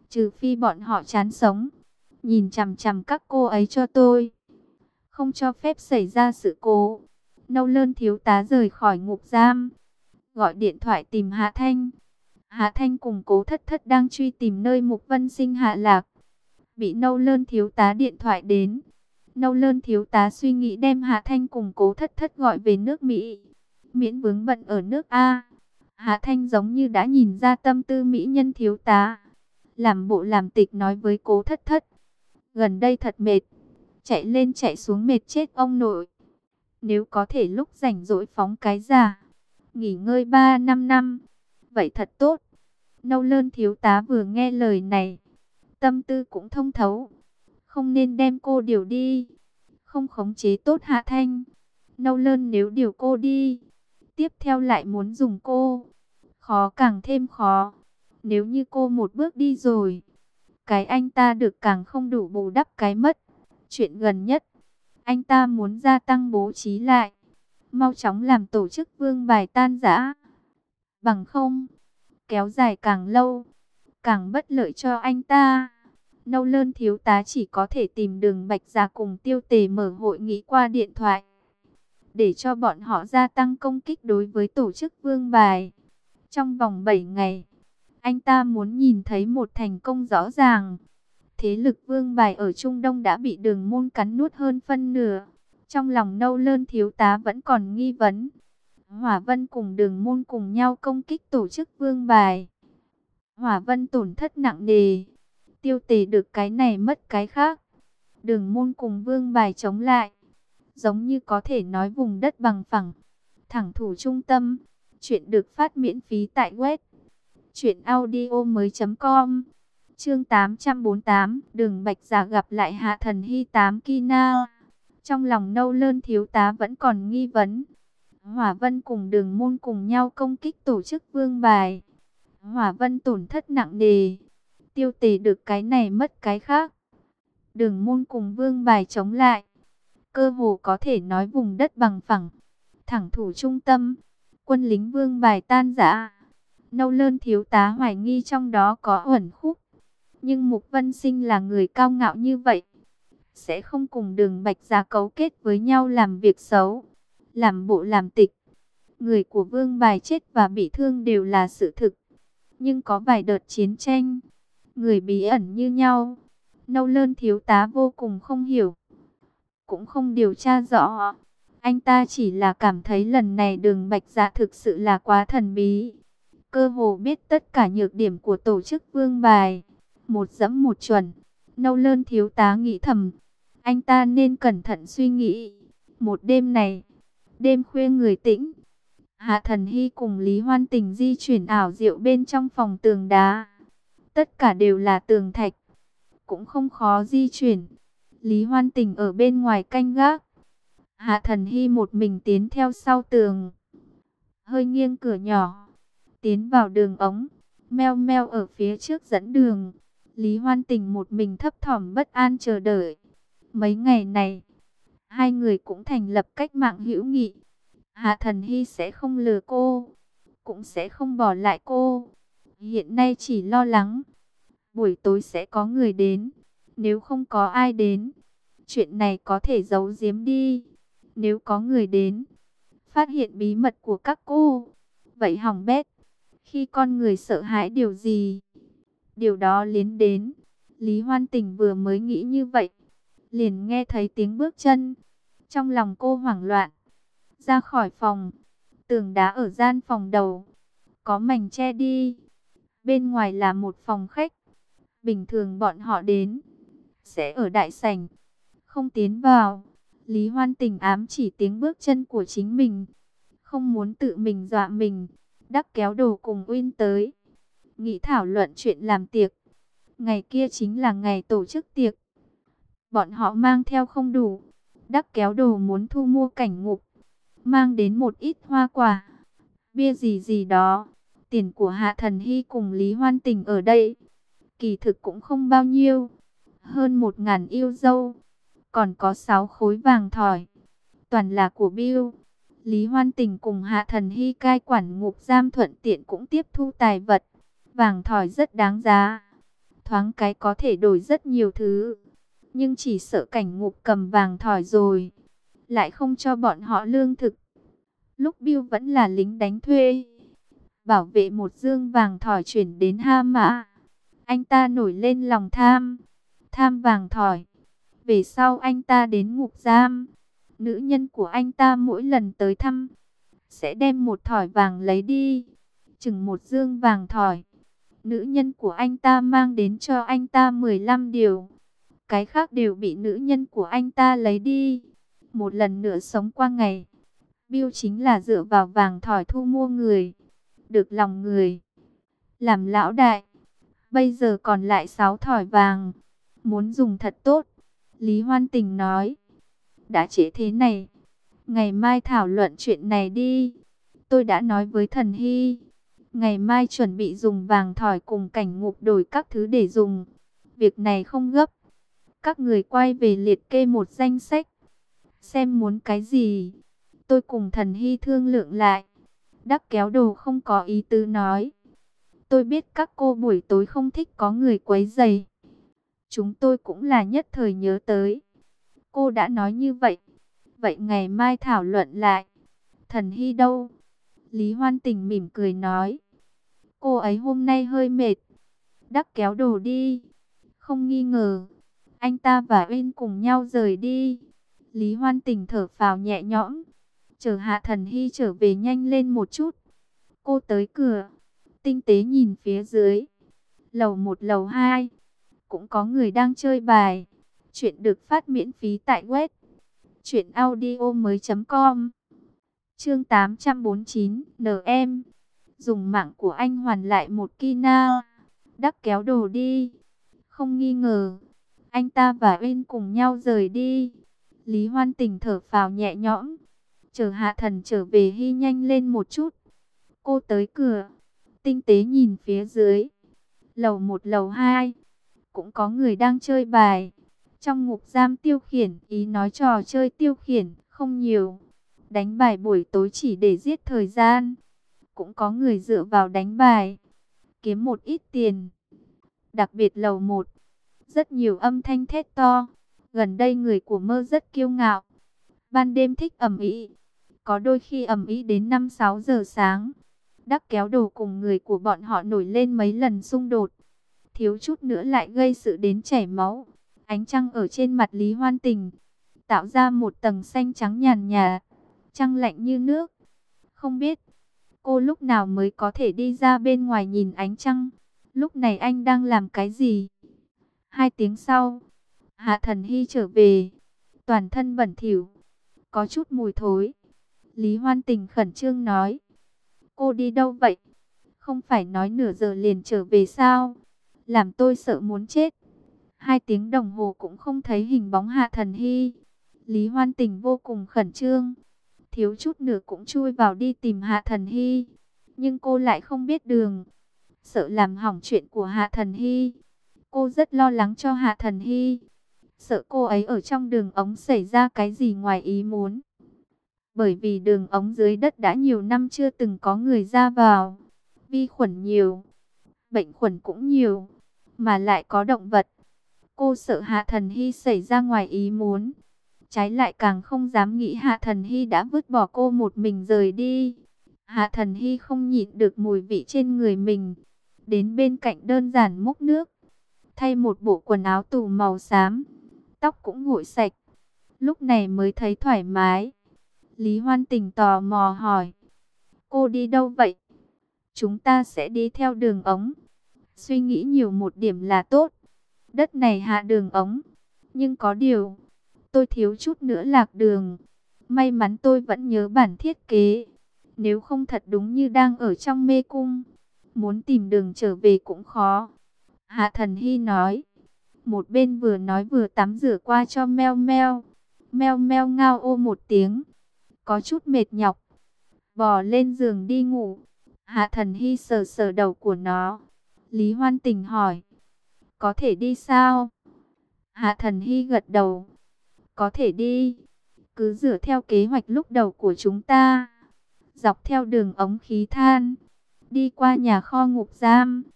Trừ phi bọn họ chán sống. Nhìn chằm chằm các cô ấy cho tôi. Không cho phép xảy ra sự cố. Nâu Lơn thiếu tá rời khỏi ngục giam. Gọi điện thoại tìm Hạ Thanh. Hạ Thanh cùng Cố Thất Thất đang truy tìm nơi Mục Vân Sinh hạ lạc. Bị Nâu Lơn thiếu tá điện thoại đến. Nâu Lơn thiếu tá suy nghĩ đem Hạ Thanh cùng Cố Thất Thất gọi về nước Mỹ. Miễn vướng bận ở nước A. Hạ Thanh giống như đã nhìn ra tâm tư mỹ nhân thiếu tá. Làm bộ làm tịch nói với Cố Thất Thất. Gần đây thật mệt. Chạy lên chạy xuống mệt chết ông nội. Nếu có thể lúc rảnh rỗi phóng cái ra. Nghỉ ngơi 3-5 năm. Vậy thật tốt. Nâu Lơn thiếu tá vừa nghe lời này. Tâm tư cũng thông thấu. Không nên đem cô điều đi. Không khống chế tốt Hạ Thanh. Nâu Lơn nếu điều cô đi. Tiếp theo lại muốn dùng cô. Khó càng thêm khó. Nếu như cô một bước đi rồi. Cái anh ta được càng không đủ bù đắp cái mất. Chuyện gần nhất. Anh ta muốn gia tăng bố trí lại. Mau chóng làm tổ chức vương bài tan rã. Bằng không. Kéo dài càng lâu. Càng bất lợi cho anh ta. Nâu Lơn thiếu tá chỉ có thể tìm Đường Bạch ra cùng Tiêu Tề mở hội nghị qua điện thoại. Để cho bọn họ gia tăng công kích đối với tổ chức vương bài. Trong vòng 7 ngày. Anh ta muốn nhìn thấy một thành công rõ ràng. Thế lực vương bài ở Trung Đông đã bị Đường Môn cắn nuốt hơn phân nửa. Trong lòng Nâu Lơn thiếu tá vẫn còn nghi vấn. Hỏa Vân cùng Đường Môn cùng nhau công kích tổ chức vương bài. Hỏa Vân tổn thất nặng nề. Tiêu Tề được cái này mất cái khác. Đường Môn cùng vương bài chống lại. Giống như có thể nói vùng đất bằng phẳng. Thẳng thủ trung tâm. Chuyện được phát miễn phí tại web truyệnaudiomoi.com. Chương 848, Đường Bạch Giả gặp lại Hạ Thần Hy 8 Kina. Trong lòng Nâu Lơn thiếu tá vẫn còn nghi vấn. Hỏa Vân cùng Đường Môn cùng nhau công kích tổ chức vương bài. Hỏa Vân tổn thất nặng nề. Tiêu Tề được cái này mất cái khác. Đường Môn cùng vương bài chống lại. Cơ hồ có thể nói vùng đất bằng phẳng. Thẳng thủ trung tâm. Quân lính vương bài tan rã. Nâu Lơn thiếu tá hoài nghi trong đó có uẩn khúc. Nhưng Mục Vân Sinh là người cao ngạo như vậy. Sẽ không cùng Đường Bạch Giả cấu kết với nhau làm việc xấu. Làm bộ làm tịch. Người của vương bài chết và bị thương đều là sự thực. Nhưng có vài đợt chiến tranh. Người bí ẩn như nhau. Nâu Lơn thiếu tá vô cùng không hiểu. Cũng không điều tra rõ. Anh ta chỉ là cảm thấy lần này Đường Bạch Dạ thực sự là quá thần bí. Cơ hồ biết tất cả nhược điểm của tổ chức vương bài. Một dẫm một chuẩn. Nâu Lơn thiếu tá nghĩ thầm. Anh ta nên cẩn thận suy nghĩ. Một đêm này. Đêm khuya người tĩnh. Hạ Thần Hy cùng Lý Hoan Tình di chuyển ảo diệu bên trong phòng tường đá. Tất cả đều là tường thạch. Cũng không khó di chuyển. Lý Hoan Tình ở bên ngoài canh gác. Hạ Thần Hy một mình tiến theo sau tường. Hơi nghiêng cửa nhỏ. Tiến vào đường ống. Meo meo ở phía trước dẫn đường. Lý Hoan Tình một mình thấp thỏm bất an chờ đợi. Mấy ngày này. Hai người cũng thành lập cách mạng hữu nghị. Hạ Thần Hy sẽ không lừa cô. Cũng sẽ không bỏ lại cô. Hiện nay chỉ lo lắng. Buổi tối sẽ có người đến. Nếu không có ai đến. Chuyện này có thể giấu giếm đi. Nếu có người đến. Phát hiện bí mật của các cô. Vậy hỏng bét. Khi con người sợ hãi điều gì. Điều đó liến đến. Lý Hoan Tình vừa mới nghĩ như vậy. Liền nghe thấy tiếng bước chân. Trong lòng cô hoảng loạn. Ra khỏi phòng. Tường đá ở gian phòng đầu. Có mảnh che đi. Bên ngoài là một phòng khách. Bình thường bọn họ đến. Sẽ ở đại sảnh. Không tiến vào. Lý Hoan Tình ám chỉ tiếng bước chân của chính mình. Không muốn tự mình dọa mình. Đắc kéo đồ cùng Uyên tới. Nghĩ thảo luận chuyện làm tiệc. Ngày kia chính là ngày tổ chức tiệc. Bọn họ mang theo không đủ. Đắc kéo đồ muốn thu mua cảnh ngục. Mang đến một ít hoa quả. Bia gì gì đó. Tiền của Hạ Thần Hy cùng Lý Hoan Tình ở đây. Kỳ thực cũng không bao nhiêu. Hơn 1000 yêu dâu. Còn có 6 khối vàng thỏi. Toàn là của Bill. Lý Hoan Tình cùng Hạ Thần Hy cai quản ngục giam thuận tiện cũng tiếp thu tài vật. Vàng thỏi rất đáng giá. thoáng cái có thể đổi rất nhiều thứ. Nhưng chỉ sợ cảnh ngục cầm vàng thỏi rồi, lại không cho bọn họ lương thực. Lúc Bill vẫn là lính đánh thuê, bảo vệ một dương vàng thỏi chuyển đến Ha Mã, anh ta nổi lên lòng tham, tham vàng thỏi. Về sau anh ta đến ngục giam, nữ nhân của anh ta mỗi lần tới thăm, sẽ đem một thỏi vàng lấy đi, chừng một dương vàng thỏi. Nữ nhân của anh ta mang đến cho anh ta 15 điều, cái khác đều bị nữ nhân của anh ta lấy đi. Một lần nữa sống qua ngày. Bill chính là dựa vào vàng thỏi thu mua người, được lòng người, làm lão đại. Bây giờ còn lại 6 thỏi vàng, muốn dùng thật tốt. Lý Hoan Tình nói, đã trễ thế này, ngày mai thảo luận chuyện này đi. Tôi đã nói với Thần Hy, ngày mai chuẩn bị dùng vàng thỏi cùng cảnh ngục đổi các thứ để dùng. Việc này không gấp. Các người quay về liệt kê một danh sách, xem muốn cái gì. Tôi cùng Thần Hy thương lượng lại. Đắc Kéo Đồ không có ý tứ nói, tôi biết các cô buổi tối không thích có người quấy rầy. Chúng tôi cũng là nhất thời nhớ tới. Cô đã nói như vậy, vậy ngày mai thảo luận lại. Thần Hy đâu? Lý Hoan Tình mỉm cười nói, cô ấy hôm nay hơi mệt. Đắc Kéo Đồ đi. Không nghi ngờ, anh ta và Uyên cùng nhau rời đi. Lý Hoan Tình thở phào nhẹ nhõm, chờ Hạ Thần Hy trở về nhanh lên một chút. Cô tới cửa, tinh tế nhìn phía dưới. Lầu 1 lầu 2, cũng có người đang chơi bài. Chuyện được phát miễn phí tại web truyệnaudiomoi.com. Chương 849, NM. Dùng mạng của anh hoàn lại một Kina. Đắc Kéo Đồ đi. Không nghi ngờ, anh ta và Uyên cùng nhau rời đi. Lý Hoan Tình thở phào nhẹ nhõm, chờ Hạ Thần trở về hy nhanh lên một chút. Cô tới cửa, tinh tế nhìn phía dưới. Lầu 1 lầu 2, cũng có người đang chơi bài. Trong ngục giam tiêu khiển, ý nói trò chơi tiêu khiển, không nhiều. Đánh bài buổi tối chỉ để giết thời gian. Cũng có người dựa vào đánh bài, kiếm một ít tiền. Đặc biệt lầu 1, rất nhiều âm thanh thét to. Gần đây người của Mơ rất kiêu ngạo. Ban đêm thích ầm ĩ, có đôi khi ầm ĩ đến 5-6 giờ sáng. Đắc Kéo Đồ cùng người của bọn họ nổi lên mấy lần xung đột, thiếu chút nữa lại gây sự đến chảy máu. Ánh trăng ở trên mặt Lý Hoan Tình tạo ra một tầng xanh trắng nhàn nhạt, trăng lạnh như nước. Không biết cô lúc nào mới có thể đi ra bên ngoài nhìn ánh trăng. Lúc này anh đang làm cái gì? 2 tiếng sau, Hạ Thần Hy trở về, toàn thân bẩn thỉu, có chút mùi thối. Lý Hoan Tình khẩn trương nói, cô đi đâu vậy? Không phải nói nửa giờ liền trở về sao? Làm tôi sợ muốn chết. 2 tiếng đồng hồ cũng không thấy hình bóng Hạ Thần Hy. Lý Hoan Tình vô cùng khẩn trương, thiếu chút nữa cũng chui vào đi tìm Hạ Thần Hy. Nhưng cô lại không biết đường, sợ làm hỏng chuyện của Hạ Thần Hy. Cô rất lo lắng cho Hạ Thần Hy, sợ cô ấy ở trong đường ống xảy ra cái gì ngoài ý muốn. Bởi vì đường ống dưới đất đã nhiều năm chưa từng có người ra vào, vi khuẩn nhiều, bệnh khuẩn cũng nhiều, mà lại có động vật. Cô sợ Hạ Thần Hy xảy ra ngoài ý muốn. Trái lại càng không dám nghĩ Hạ Thần Hy đã vứt bỏ cô một mình rời đi. Hạ Thần Hy không nhịn được mùi vị trên người mình, đến bên cạnh đơn giản múc nước, thay một bộ quần áo tù màu xám, tóc cũng gội sạch, lúc này mới thấy thoải mái. Lý Hoan Tình tò mò hỏi, cô đi đâu vậy? Chúng ta sẽ đi theo đường ống. Suy nghĩ nhiều một điểm là tốt. Đất này hạ đường ống, nhưng có điều, tôi thiếu chút nữa lạc đường. May mắn tôi vẫn nhớ bản thiết kế, nếu không thật đúng như đang ở trong mê cung, muốn tìm đường trở về cũng khó. Hạ Thần Hy nói, một bên vừa nói vừa tắm rửa qua cho meo meo. Meo meo ngao ô một tiếng, có chút mệt nhọc, bò lên giường đi ngủ. Hạ Thần Hy sờ sờ đầu của nó. Lý Hoan Tình hỏi, có thể đi sao? Hạ Thần Hy gật đầu, có thể đi, cứ dựa theo kế hoạch lúc đầu của chúng ta, dọc theo đường ống khí than, đi qua nhà kho ngục giam,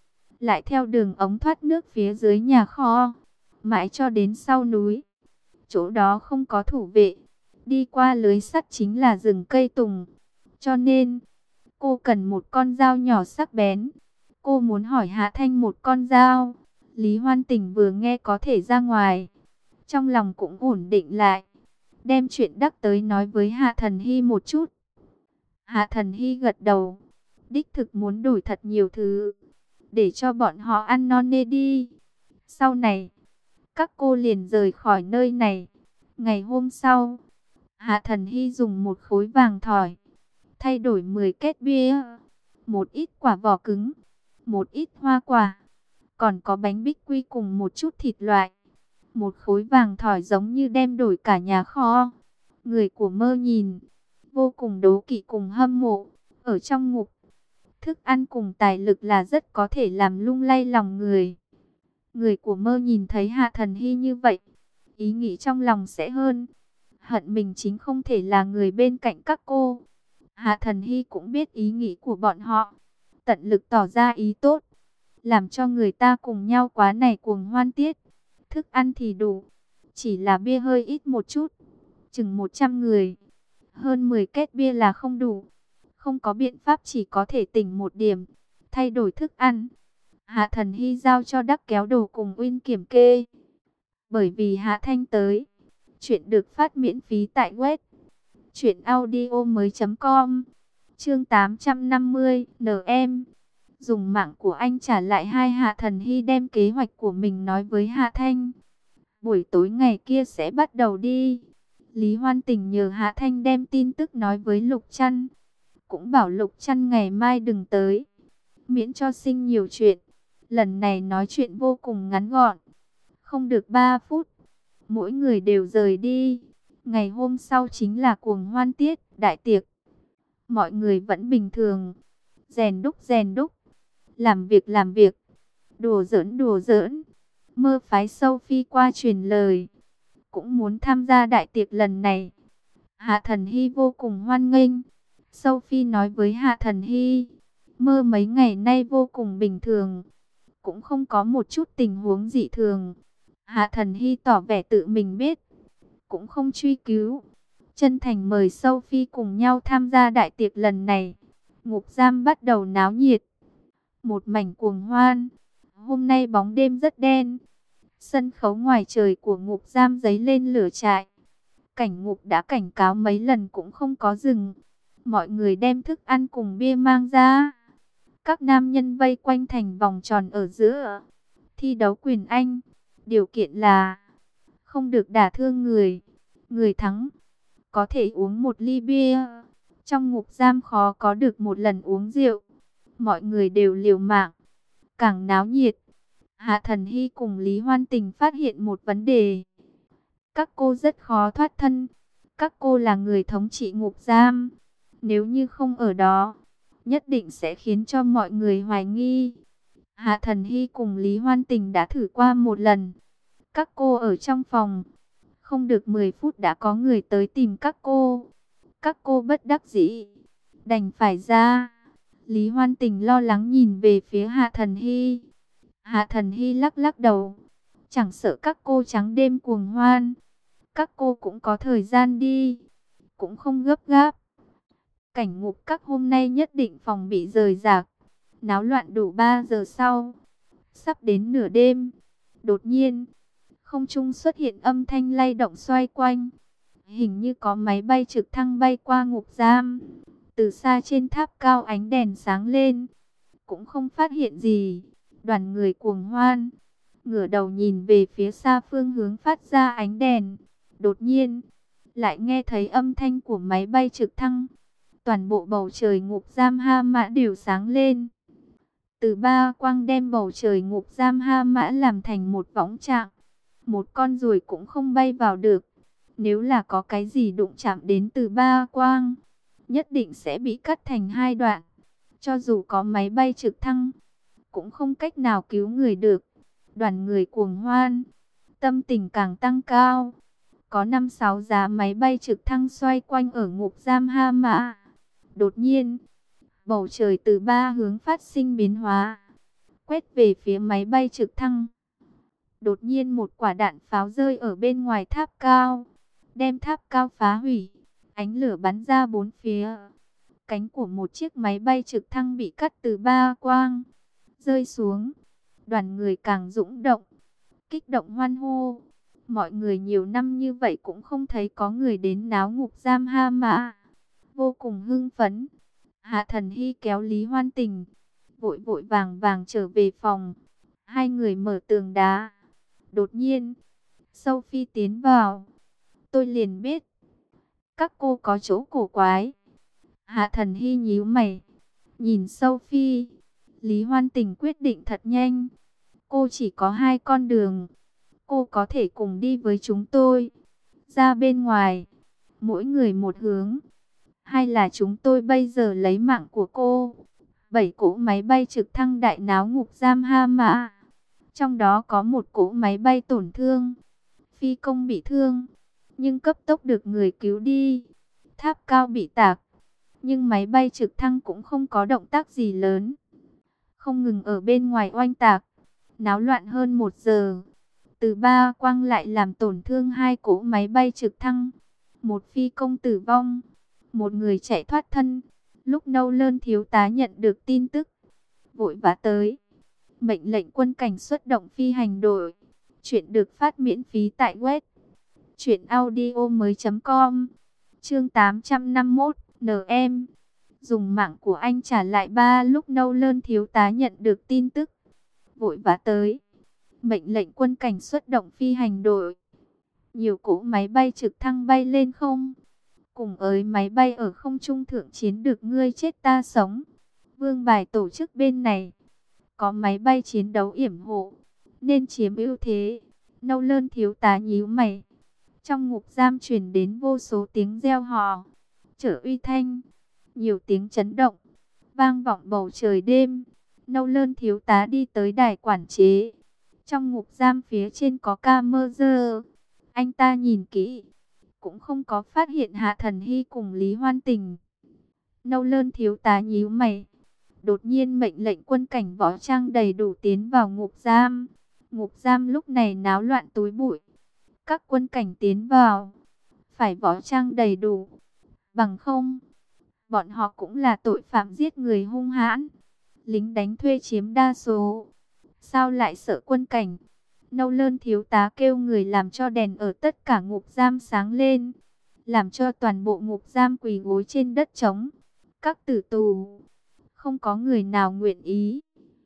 lại theo đường ống thoát nước phía dưới nhà kho, mãi cho đến sau núi. Chỗ đó không có thủ vệ, đi qua lưới sắt chính là rừng cây tùng. Cho nên, cô cần một con dao nhỏ sắc bén. Cô muốn hỏi Hạ Thanh một con dao. Lý Hoan Tình vừa nghe có thể ra ngoài, trong lòng cũng ổn định lại, đem chuyện đắc tới nói với Hạ Thần Hy một chút. Hạ Thần Hy gật đầu, đích thực muốn đổi thật nhiều thứ, để cho bọn họ ăn no nê đi. Sau này, các cô liền rời khỏi nơi này. Ngày hôm sau, Hạ Thần Hy dùng một khối vàng thỏi, thay đổi 10 két bia, một ít quả vỏ cứng, một ít hoa quả, còn có bánh bích quy cùng một chút thịt loại. Một khối vàng thỏi giống như đem đổi cả nhà kho. Người của Mơ nhìn, vô cùng đố kỵ cùng hâm mộ. Ở trong ngục, thức ăn cùng tài lực là rất có thể làm lung lay lòng người. Người của Mơ nhìn thấy Hạ Thần Hy như vậy, ý nghĩ trong lòng sẽ hơn hận mình chính không thể là người bên cạnh các cô. Hạ Thần Hy cũng biết ý nghĩ của bọn họ, tận lực tỏ ra ý tốt, làm cho người ta cùng nhau quá này cuồng hoan tiết. Thức ăn thì đủ, chỉ là bia hơi ít một chút, chừng 100 người. Hơn 10 két bia là không đủ, không có biện pháp chỉ có thể tỉnh một điểm, thay đổi thức ăn. Hạ Thần Hy giao cho Đắc Kéo Đồ cùng Uyên kiểm kê. Bởi vì Hạ Thanh tới, chuyện được phát miễn phí tại web truyệnaudiomoi.com. Chương 850, NM. Dùng mạng của anh trả lại hai. Hạ Thần Hy đem kế hoạch của mình nói với Hạ Thanh. Buổi tối ngày kia sẽ bắt đầu đi. Lý Hoan Tình nhờ Hạ Thanh đem tin tức nói với Lục Trăn, cũng bảo Lục Trăn ngày mai đừng tới, miễn cho sinh nhiều chuyện. Lần này nói chuyện vô cùng ngắn gọn, không được 3 phút, mỗi người đều rời đi. Ngày hôm sau chính là cuồng hoan tiết, đại tiệc. Mọi người vẫn bình thường, rèn đúc, làm việc, đùa giỡn. Mơ phái Sophie qua truyền lời, cũng muốn tham gia đại tiệc lần này. Hạ Thần Hy vô cùng hoan nghênh. Sophie nói với Hạ Thần Hy, Mơ mấy ngày nay vô cùng bình thường, cũng không có một chút tình huống dị thường. Hạ Thần Hy tỏ vẻ tự mình biết, cũng không truy cứu, chân thành mời Sophie cùng nhau tham gia đại tiệc lần này. Ngục giam bắt đầu náo nhiệt, một mảnh cuồng hoan. Hôm nay bóng đêm rất đen, sân khấu ngoài trời của ngục giam giấy lên lửa trại. Cảnh ngục đã cảnh cáo mấy lần cũng không có dừng. Mọi người đem thức ăn cùng bia mang ra. Các nam nhân vây quanh thành vòng tròn ở giữa, thi đấu quyền Anh. Điều kiện là không được đả thương người. Người thắng có thể uống một ly bia. Trong ngục giam khó có được một lần uống rượu. Mọi người đều liều mạng, càng náo nhiệt. Hạ Thần Hy cùng Lý Hoan Tình phát hiện một vấn đề. Các cô rất khó thoát thân. Các cô là người thống trị ngục giam. Nếu như không ở đó, nhất định sẽ khiến cho mọi người hoài nghi. Hạ Thần Hy cùng Lý Hoan Tình đã thử qua một lần. Các cô ở trong phòng, không được 10 phút đã có người tới tìm các cô. Các cô bất đắc dĩ, đành phải ra. Lý Hoan Tình lo lắng nhìn về phía Hạ Thần Hy. Hạ Thần Hy lắc lắc đầu, chẳng sợ các cô trắng đêm cuồng hoan, các cô cũng có thời gian đi, cũng không gấp gáp. Cảnh ngục các hôm nay nhất định phòng bị rời rạc, náo loạn đủ 3 giờ sau. Sắp đến nửa đêm, đột nhiên, không trung xuất hiện âm thanh lay động xoay quanh. Hình như có máy bay trực thăng bay qua ngục giam. Từ xa trên tháp cao ánh đèn sáng lên, cũng không phát hiện gì. Đoàn người cuồng hoan, ngửa đầu nhìn về phía xa phương hướng phát ra ánh đèn. Đột nhiên, lại nghe thấy âm thanh của máy bay trực thăng. Toàn bộ bầu trời ngục giam Ha Mã đều sáng lên. Từ ba quang đem bầu trời ngục giam Ha Mã làm thành một võng trạng. Một con ruồi cũng không bay vào được. Nếu là có cái gì đụng chạm đến từ ba quang, nhất định sẽ bị cắt thành 2 đoạn. Cho dù có máy bay trực thăng, cũng không cách nào cứu người được. Đoàn người cuồng hoan, tâm tình càng tăng cao. Có 5-6 giá máy bay trực thăng xoay quanh ở ngục giam Ha Mã. Đột nhiên, bầu trời từ 3 hướng phát sinh biến hóa. quét về phía máy bay trực thăng. Đột nhiên một quả đạn pháo rơi ở bên ngoài tháp cao, đem tháp cao phá hủy. Ánh lửa bắn ra bốn phía. Cánh của một chiếc máy bay trực thăng bị cắt từ ba quang, rơi xuống. Đoàn người càng dũng động, kích động hoan hô. Mọi người nhiều năm như vậy cũng không thấy có người đến náo ngục giam Ha Mã. Vô cùng hưng phấn. Hạ Thần Hy kéo Lý Hoan Tình, vội vội vàng vàng trở về phòng. Hai người mở tường đá. Đột nhiên, Sophie tiến vào. Tôi liền biết, các cô có chỗ cổ quái. Hạ Thần Hy nhíu mày, nhìn Sophie. Lý Hoan Tình quyết định thật nhanh. Cô chỉ có hai con đường. Cô có thể cùng đi với chúng tôi ra bên ngoài, mỗi người một hướng. Hay là chúng tôi bây giờ lấy mạng của cô. 7 cỗ máy bay trực thăng đại náo ngục giam Ha Mã. Trong đó có một cỗ máy bay tổn thương. Phi công bị thương, nhưng cấp tốc được người cứu đi. Tháp cao bị tạc, nhưng máy bay trực thăng cũng không có động tác gì lớn. Không ngừng ở bên ngoài oanh tạc, náo loạn hơn 1 giờ. Từ ba quang lại làm tổn thương hai cỗ máy bay trực thăng. Một phi công tử vong, một người chạy thoát thân. Lúc Nâu Lơn thiếu tá nhận được tin tức, vội vã tới. Mệnh lệnh quân cảnh xuất động phi hành đội. Chuyện được phát miễn phí tại web truyệnaudiomoi.com. Chương 851, NM. Dùng mạng của anh trả lại ba. Lúc Nâu Lơn thiếu tá nhận được tin tức, vội vã tới. Mệnh lệnh quân cảnh xuất động phi hành đội. Nhiều cỗ máy bay trực thăng bay lên không. Cùng ới máy bay ở không trung thượng chiến được ngươi chết ta sống. Vương bài tổ chức bên này có máy bay chiến đấu yểm hộ, nên chiếm ưu thế. Nâu Lơn thiếu tá nhíu mày. Trong ngục giam truyền đến vô số tiếng reo hò, trở uy thanh, nhiều tiếng chấn động, vang vọng bầu trời đêm. Nâu Lơn thiếu tá đi tới đài quản chế. Trong ngục giam phía trên có camera. Anh ta nhìn kỹ, cũng không có phát hiện Hạ Thần Hy cùng Lý Hoan Tình. Nâu Lơn thiếu tá nhíu mày. Đột nhiên mệnh lệnh quân cảnh võ trang đầy đủ tiến vào ngục giam. Ngục giam lúc này náo loạn túi bụi. Các quân cảnh tiến vào, phải võ trang đầy đủ. Bằng không, bọn họ cũng là tội phạm giết người hung hãn. Lính đánh thuê chiếm đa số. Sao lại sợ quân cảnh? Nâu Lơn thiếu tá kêu người làm cho đèn ở tất cả ngục giam sáng lên. Làm cho toàn bộ ngục giam quỳ gối trên đất trống. Các tử tù, không có người nào nguyện ý.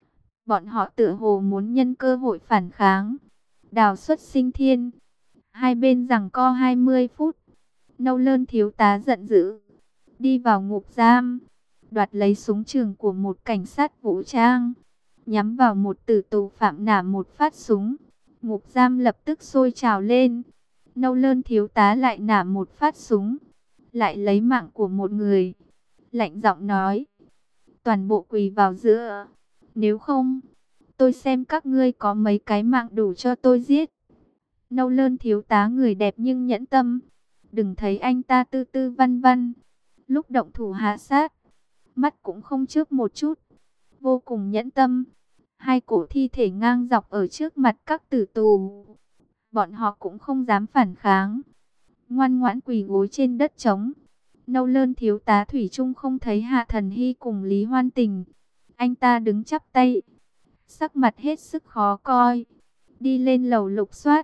Bọn họ tựa hồ muốn nhân cơ hội phản kháng. Đào Xuất Sinh Thiên. Hai bên giằng co 20 phút. Nâu Lơn thiếu tá giận dữ, đi vào ngục giam, đoạt lấy súng trường của một cảnh sát vũ trang, nhắm vào một tử tù phạm nả một phát súng. Ngục giam lập tức sôi trào lên. Nâu Lơn thiếu tá lại nả một phát súng, lại lấy mạng của một người. Lạnh giọng nói, toàn bộ quỳ vào giữa. Nếu không, tôi xem các ngươi có mấy cái mạng đủ cho tôi giết. Nâu Lơn thiếu tá người đẹp nhưng nhẫn tâm. Đừng thấy anh ta tư tư văn văn, lúc động thủ hạ sát, mắt cũng không chớp một chút, vô cùng nhẫn tâm. Hai cổ thi thể ngang dọc ở trước mặt các tử tù. Bọn họ cũng không dám phản kháng, ngoan ngoãn quỳ gối trên đất trống. Nâu Lơn thiếu tá thủy chung không thấy Hạ Thần Hy cùng Lý Hoan Tình. Anh ta đứng chắp tay, sắc mặt hết sức khó coi, đi lên lầu lục soát.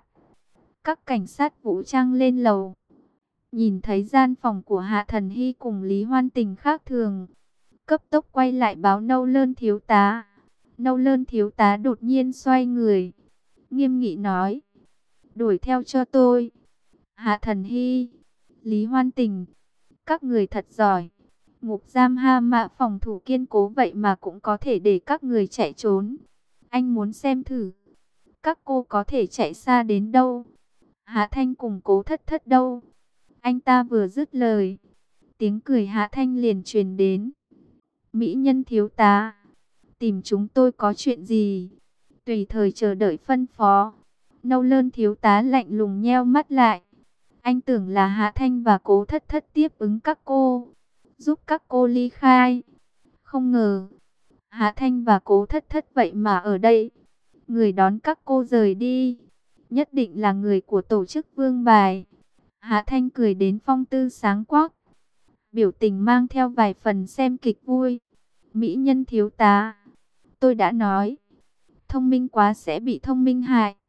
Các cảnh sát vũ trang lên lầu, nhìn thấy gian phòng của Hạ Thần Hy cùng Lý Hoan Tình khác thường, cấp tốc quay lại báo Nâu Lơn thiếu tá. Nâu Lơn thiếu tá đột nhiên xoay người, nghiêm nghị nói, đuổi theo cho tôi. Hạ Thần Hy, Lý Hoan Tình, các người thật giỏi. Ngục giam Ha Mã phòng thủ kiên cố vậy mà cũng có thể để các người chạy trốn. Anh muốn xem thử, các cô có thể chạy xa đến đâu. Hạ Thanh cùng Cố Thất Thất đâu? Anh ta vừa dứt lời, tiếng cười Hạ Thanh liền truyền đến. Mỹ nhân thiếu tá, tìm chúng tôi có chuyện gì? Tùy thời chờ đợi phân phó. Nâu Lơn thiếu tá lạnh lùng nheo mắt lại. Anh tưởng là Hạ Thanh và Cố Thất Thất tiếp ứng các cô, giúp các cô ly khai. Không ngờ, Hạ Thanh và Cố Thất Thất vậy mà ở đây. Người đón các cô rời đi, nhất định là người của tổ chức Vương Bài. Hạ Thanh cười đến phong tư sáng quắc, biểu tình mang theo vài phần xem kịch vui. Mỹ nhân thiếu tá, tôi đã nói, thông minh quá sẽ bị thông minh hại.